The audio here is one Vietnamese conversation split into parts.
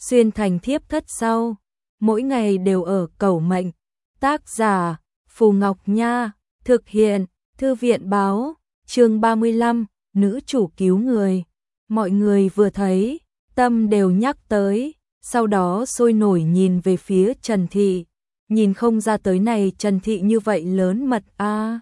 xuyên thành thiếp thất sau, mỗi ngày đều ở cầu mệnh. Tác giả Phù Ngọc Nha, thực hiện Thư viện báo, chương 35, nữ chủ cứu người. Mọi người vừa thấy, tâm đều nhắc tới, sau đó sôi nổi nhìn về phía Trần Thị. Nhìn không ra tới này Trần Thị như vậy lớn mật a.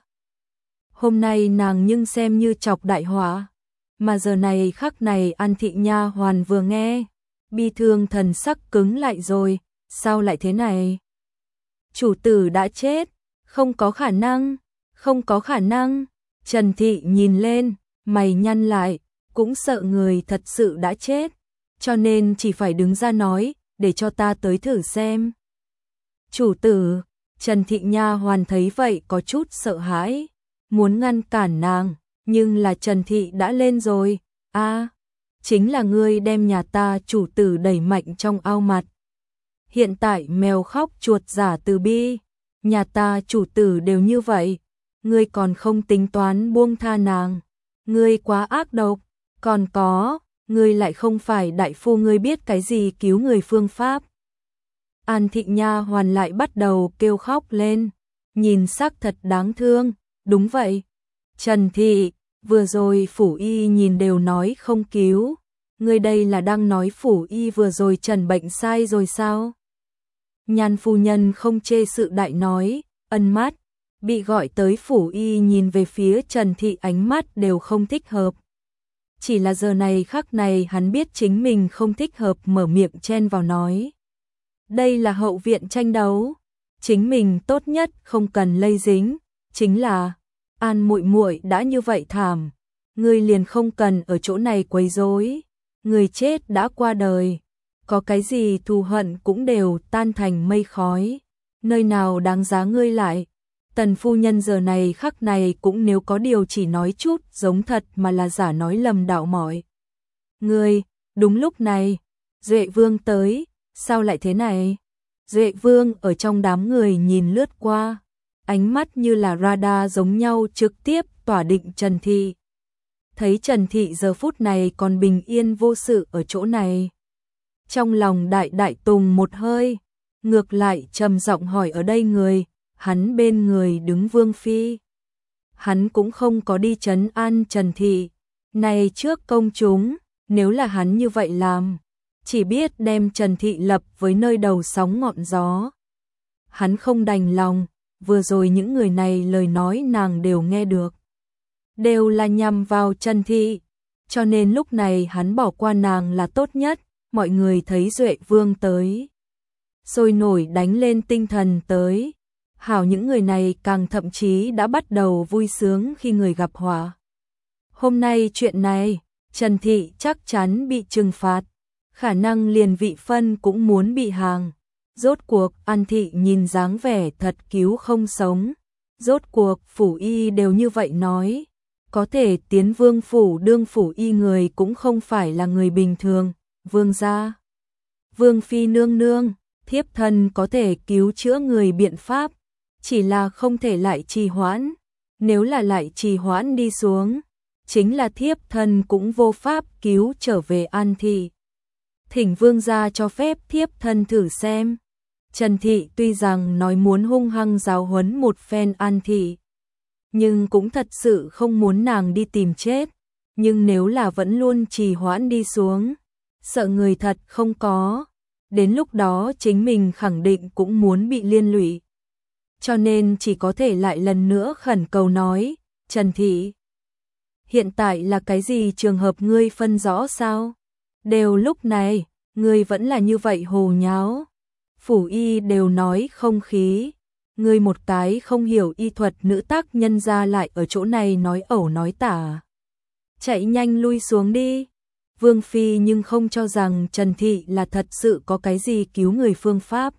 Hôm nay nàng nhưng xem như chọc đại họa, mà giờ này khắc này An Thị nha hoàn vừa nghe, bi thương thần sắc cứng lại rồi, sao lại thế này? Chủ tử đã chết, không có khả năng, không có khả năng. Trần Thị nhìn lên, mày nhăn lại, cũng sợ người thật sự đã chết, cho nên chỉ phải đứng ra nói, để cho ta tới thử xem. Chủ tử, Trần Thị nha hoàn thấy vậy có chút sợ hãi, muốn ngăn cản nàng, nhưng là Trần Thị đã lên rồi. Chính là ngươi đem nhà ta chủ tử đẩy mạnh trong ao mặt. Hiện tại mèo khóc chuột giả từ bi, nhà ta chủ tử đều như vậy, ngươi còn không tính toán buông tha nàng, ngươi quá ác độc. Còn có, ngươi lại không phải đại phu, ngươi biết cái gì cứu người phương pháp. An Thị nha hoàn lại bắt đầu kêu khóc lên, nhìn sắc thật đáng thương. Đúng vậy, Trần Thị, vừa rồi phủ y nhìn đều nói không cứu, ngươi đây là đang nói phủ y vừa rồi trần bệnh sai rồi sao? Nhan phu nhân không chê sự đại nói, ân mắt, bị gọi tới phủ y nhìn về phía Trần Thị ánh mắt đều không thích hợp. Chỉ là giờ này khắc này hắn biết chính mình không thích hợp, mở miệng chen vào nói. Đây là hậu viện tranh đấu, chính mình tốt nhất không cần lây dính, chính là An muội muội đã như vậy thảm, ngươi liền không cần ở chỗ này quấy rối, người chết đã qua đời, có cái gì thù hận cũng đều tan thành mây khói, nơi nào đáng giá ngươi lại. Tần phu nhân giờ này khắc này cũng nếu có điều chỉ nói chút giống thật mà là giả nói lầm đạo mọi. Ngươi, đúng lúc này, Duệ Vương tới, sao lại thế này? Duệ Vương ở trong đám người nhìn lướt qua, ánh mắt như là radar giống nhau trực tiếp tỏa định Trần Thị. Thấy Trần Thị giờ phút này còn bình yên vô sự ở chỗ này. Trong lòng đại tùng một hơi, ngược lại trầm giọng hỏi ở đây người. Hắn bên người đứng Vương Phi. Hắn cũng không có đi trấn an Trần Thị. Này trước công chúng, nếu là hắn như vậy làm, chỉ biết đem Trần Thị lập với nơi đầu sóng ngọn gió. Hắn không đành lòng, vừa rồi những người này lời nói nàng đều nghe được. Đều là nhằm vào Trần Thị, cho nên lúc này hắn bỏ qua nàng là tốt nhất. Mọi người thấy Duệ Vương tới, sôi nổi đánh lên tinh thần tới. Hảo, những người này càng thậm chí đã bắt đầu vui sướng khi người gặp họa. Hôm nay chuyện này, Trần Thị chắc chắn bị trừng phạt, khả năng liền vị phân cũng muốn bị hàng. Rốt cuộc An Thị nhìn dáng vẻ thật cứu không sống. Rốt cuộc phủ y đều như vậy nói, có thể tiến vương phủ đương phủ y người cũng không phải là người bình thường. Vương gia, Vương Phi nương nương, thiếp thân có thể cứu chữa người biện pháp, chỉ là không thể lại trì hoãn, nếu là lại trì hoãn đi xuống, chính là thiếp thân cũng vô pháp cứu trở về An Thị. Thỉnh vương gia cho phép thiếp thân thử xem. Trần Thị tuy rằng nói muốn hung hăng giáo huấn một phen An Thị, nhưng cũng thật sự không muốn nàng đi tìm chết, nhưng nếu là vẫn luôn trì hoãn đi xuống, sợ người thật không có, đến lúc đó chính mình khẳng định cũng muốn bị liên lụy. Cho nên chỉ có thể lại lần nữa khẩn cầu nói, Trần Thị, hiện tại là cái gì trường hợp ngươi phân rõ sao? Đều lúc này, ngươi vẫn là như vậy hồ nháo. Phủ y đều nói không khí, ngươi một cái không hiểu y thuật nữ tác nhân ra lại ở chỗ này nói ẩu nói tả. Chạy nhanh lui xuống đi. Vương Phi nhưng không cho rằng Trần Thị là thật sự có cái gì cứu người phương pháp.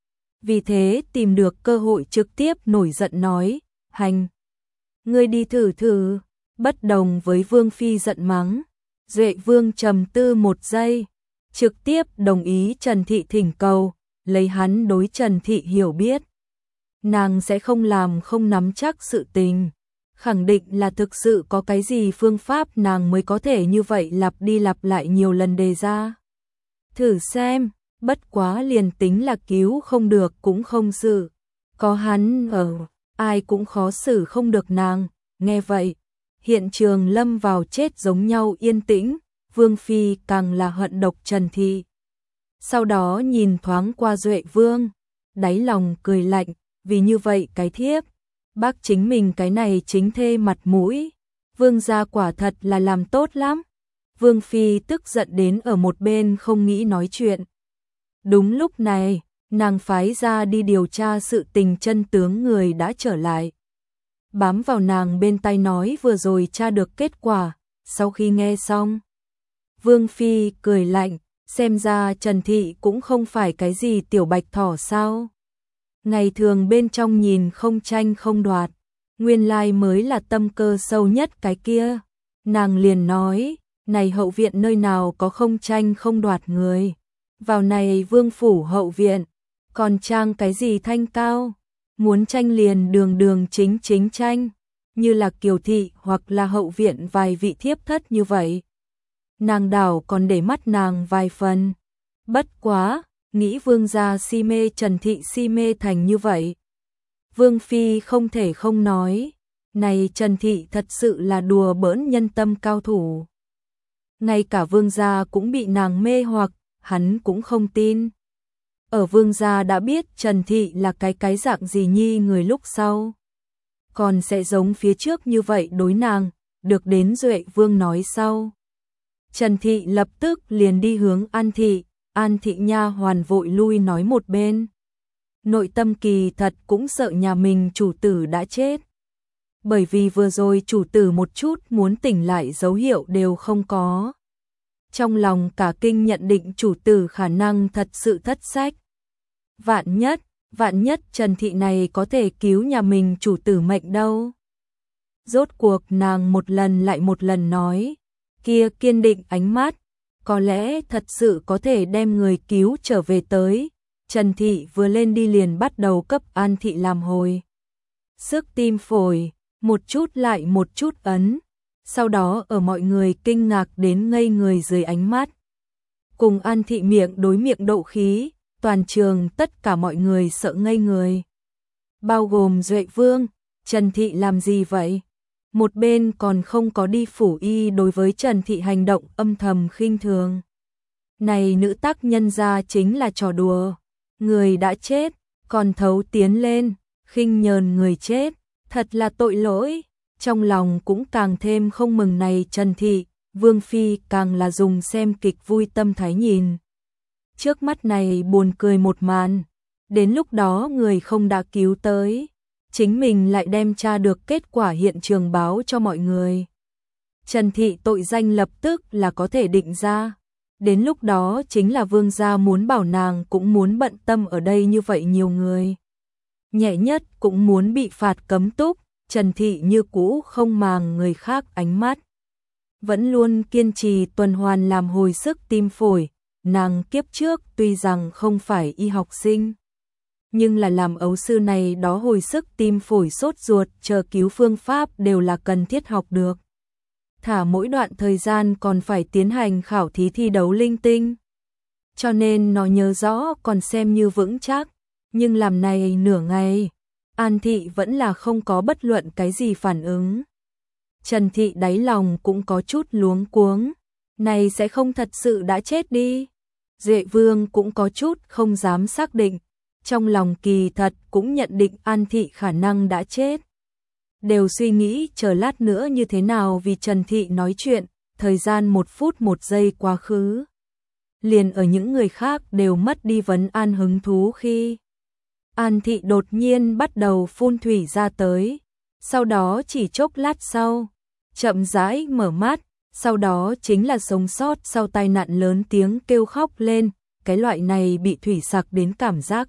Vì thế tìm được cơ hội trực tiếp nổi giận nói, hành, ngươi đi thử thử. Bất đồng với Vương Phi giận mắng, Duệ Vương trầm tư một giây, trực tiếp đồng ý Trần Thị thỉnh cầu, lấy hắn đối Trần Thị hiểu biết. Nàng sẽ không làm không nắm chắc sự tình, khẳng định là thực sự có cái gì phương pháp nàng mới có thể như vậy lặp đi lặp lại nhiều lần đề ra. thử xem, bất quá liền tính là cứu không được cũng không sự. Có hắn ở, ai cũng khó xử không được nàng, nghe vậy. Hiện trường lâm vào chết giống nhau yên tĩnh, Vương Phi càng là hận độc Trần Thị. Sau đó nhìn thoáng qua Duệ Vương, đáy lòng cười lạnh, vì như vậy cái thiếp, bác chính mình cái này chính thê mặt mũi, Vương gia quả thật là làm tốt lắm. Vương Phi tức giận đến ở một bên không nghĩ nói chuyện. Đúng lúc này, nàng phái ra đi điều tra sự tình chân tướng người đã trở lại. Bám vào nàng bên tai nói vừa rồi tra được kết quả, sau khi nghe xong. Vương Phi cười lạnh, xem ra Trần Thị cũng không phải cái gì tiểu bạch thỏ sao. Ngày thường bên trong nhìn không tranh không đoạt, nguyên lai mới là tâm cơ sâu nhất cái kia. Nàng liền nói, này hậu viện nơi nào có không tranh không đoạt người. Vào này vương phủ hậu viện, còn trang cái gì thanh cao. Muốn tranh liền đường đường chính chính tranh, như là Kiều Thị hoặc là hậu viện vài vị thiếp thất như vậy. Nàng đảo còn để mắt nàng vài phần. Bất quá, nghĩ vương gia si mê Trần Thị si mê thành như vậy. Vương Phi không thể không nói, này Trần Thị thật sự là đùa bỡn nhân tâm cao thủ. Ngay cả vương gia cũng bị nàng mê hoặc, hắn cũng không tin. Ở vương gia đã biết Trần Thị là cái dạng gì nhi người lúc sau. Còn sẽ giống phía trước như vậy đối nàng, được đến Duệ Vương nói sau. Trần Thị lập tức liền đi hướng An Thị nha hoàn vội lui nói một bên. Nội tâm kỳ thật cũng sợ nhà mình chủ tử đã chết. Bởi vì vừa rồi chủ tử một chút muốn tỉnh lại dấu hiệu đều không có. Trong lòng cả kinh nhận định chủ tử khả năng thật sự thất sách. Vạn nhất Trần Thị này có thể cứu nhà mình chủ tử mệnh đâu. Rốt cuộc nàng một lần lại một lần nói, kia kiên định ánh mắt, có lẽ thật sự có thể đem người cứu trở về tới. Trần Thị vừa lên đi liền bắt đầu cấp An Thị làm hồi sức tim phổi, một chút lại một chút ấn. Sau đó ở mọi người kinh ngạc đến ngây người dưới ánh mắt. Cùng An Thị miệng đối miệng đậu khí, toàn trường tất cả mọi người sợ ngây người. Bao gồm Duệ Vương, Trần Thị làm gì vậy? Một bên còn không có đi phủ y đối với Trần Thị hành động âm thầm khinh thường. Này nữ tác nhân ra chính là trò đùa. Người đã chết, còn thấu tiến lên, khinh nhờn người chết, thật là tội lỗi. Trong lòng cũng càng thêm không mừng này Trần Thị, Vương Phi càng là dùng xem kịch vui tâm thái nhìn. Trước mắt này buồn cười một màn, đến lúc đó người không đã cứu tới, chính mình lại đem tra được kết quả hiện trường báo cho mọi người. Trần Thị tội danh lập tức là có thể định ra, đến lúc đó chính là vương gia muốn bảo nàng cũng muốn bận tâm ở đây như vậy nhiều người. Nhẹ nhất cũng muốn bị phạt cấm túc, Trần Thị như cũ không màng người khác ánh mắt. Vẫn luôn kiên trì tuần hoàn làm hồi sức tim phổi, nàng kiếp trước tuy rằng không phải y học sinh, nhưng là làm ấu sư này đó hồi sức tim phổi sốt ruột chờ cứu phương pháp đều là cần thiết học được. Thả mỗi đoạn thời gian còn phải tiến hành khảo thí thi đấu linh tinh. Cho nên nó nhớ rõ còn xem như vững chắc, nhưng làm này nửa ngày, An Thị vẫn là không có bất luận cái gì phản ứng. Trần Thị đáy lòng cũng có chút luống cuống, này sẽ không thật sự đã chết đi. Duệ Vương cũng có chút không dám xác định, trong lòng kỳ thật cũng nhận định An Thị khả năng đã chết. Đều suy nghĩ chờ lát nữa như thế nào vì Trần Thị nói chuyện, thời gian 1 phút 1 giây quá khứ. Liền ở những người khác đều mất đi vấn an hứng thú khi An Thị đột nhiên bắt đầu phun thủy ra tới, sau đó chỉ chốc lát sau, chậm rãi mở mắt, sau đó chính là sống sót sau tai nạn lớn tiếng kêu khóc lên, cái loại này bị thủy sặc đến cảm giác.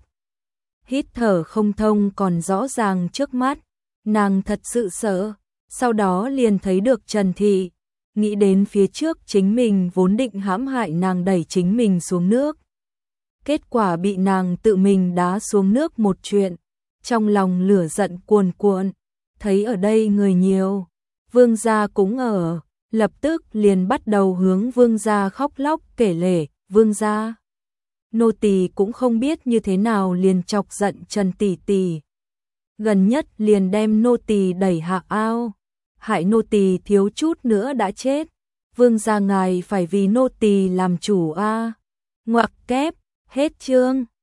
Hít thở không thông còn rõ ràng trước mắt, nàng thật sự sợ, sau đó liền thấy được Trần Thị, nghĩ đến phía trước chính mình vốn định hãm hại nàng đẩy chính mình xuống nước. Kết quả bị nàng tự mình đá xuống nước một chuyện, trong lòng lửa giận cuồn cuộn, thấy ở đây người nhiều, vương gia cũng ở, lập tức liền bắt đầu hướng vương gia khóc lóc kể lể, Vương gia. Nô tỳ cũng không biết như thế nào liền chọc giận Trần tỷ tỷ. Gần nhất liền đem nô tỳ đẩy hạ ao, hại nô tỳ thiếu chút nữa đã chết. Vương gia ngài phải vì nô tỳ làm chủ a. Ngoặc kép, hết chương.